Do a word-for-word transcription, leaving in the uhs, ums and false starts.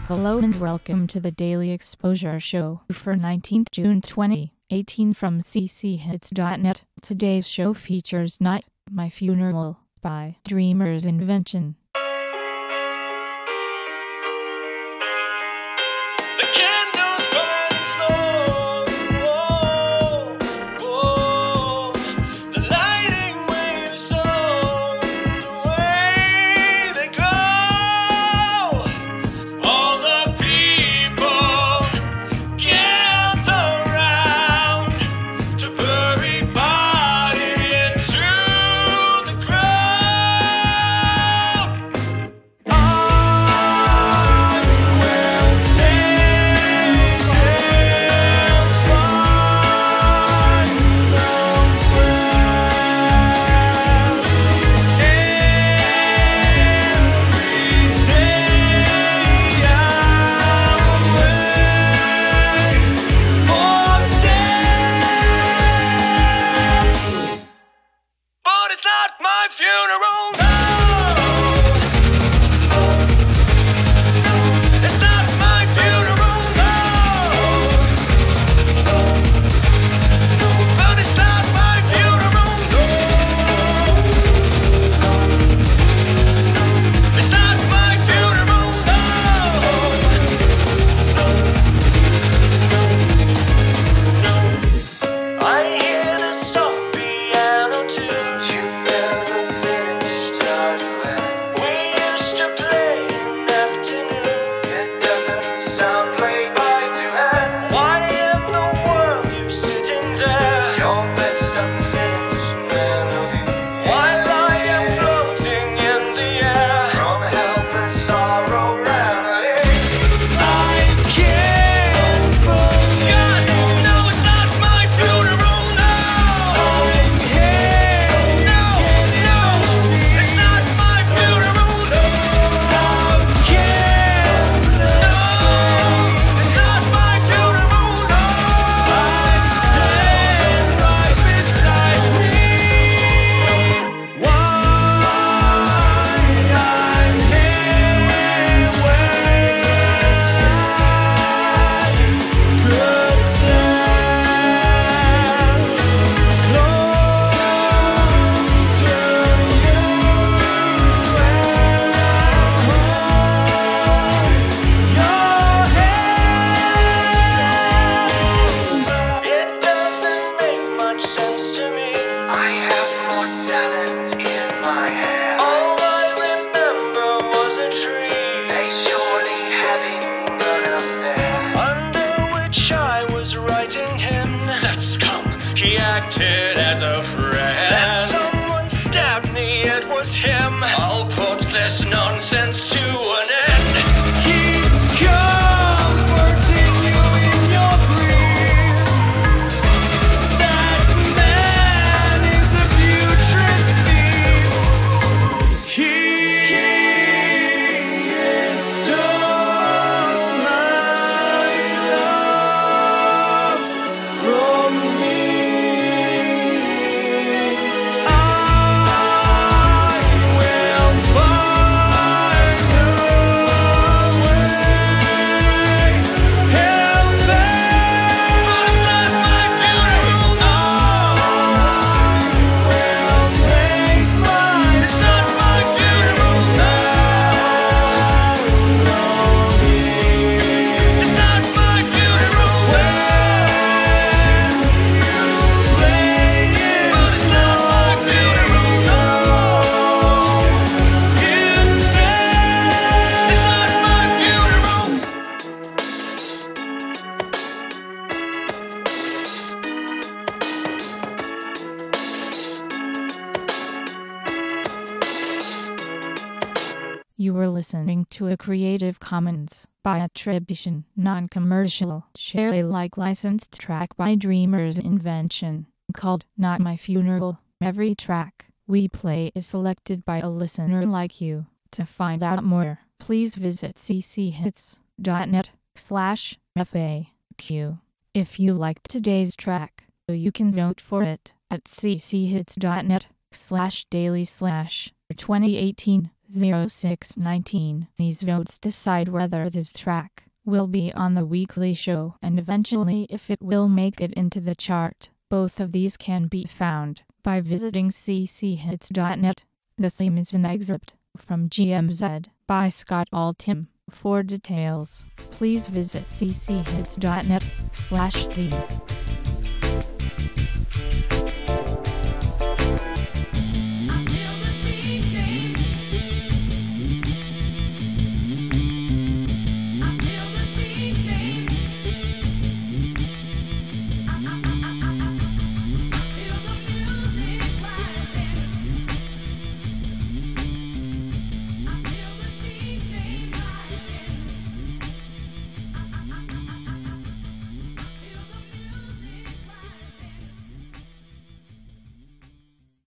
Hello and welcome to the Daily Exposure Show for nineteenth of June twenty eighteen from c c hits dot net. Today's show features Not My Funeral by Dreamer's Invention. The candles burn slow, oh, oh. The lighting waves slow, away they go. All the people gather round to bury body into the ground. I will stay till find the Every day I'll wait for death, but it's not my funeral, no. It's not my funeral, no. But it's not my funeral, no. It's not my funeral, no. I hear the soft piano tune. You never finished our duet. We used to play in the afternoon. It doesn't sound played by two hands. Why in the world you sitting there? Your best unfinished melody. While I am floating in the air from helpless sorrow remedy. I can't believe. God, no, it's not my funeral, no. I'm here. No, no, it's not my funeral, no. How can this be? It's not my funeral, no. I stand right beside me. Why I'm here where it's could stand close to you and your hand. It doesn't make much sense to me. I have more talent in my hair. All I remember was a tree. They surely having an affair, under which I was writing him. That scum, he acted as a friend. Then someone stabbed me, it was him. I'll put this nonsense to an end. He's comforting you in your grief. That man is a putrid thief. He stole my love from me. I will find a way. Help them. But it's not my funeral, no. I will face mine. It's not my funeral, no. It's not my funeral, when you play it. But it's not my funeral, no. Insane. It's not my funeral. You were listening to a Creative Commons by attribution, non-commercial, share Alike licensed track by Dreamer's Invention, called Not My Funeral. Every track we play is selected by a listener like you. To find out more, please visit c c hits dot net slash F A Q. If you liked today's track, you can vote for it at c c hits dot net slash daily slash twenty eighteen. zero six nineteen. These votes decide whether this track will be on the weekly show and eventually if it will make it into the chart. Both of these can be found by visiting c c hits dot net. The theme is an excerpt from G M Z by Scott Altham. For details, please visit c c hits dot net slash theme.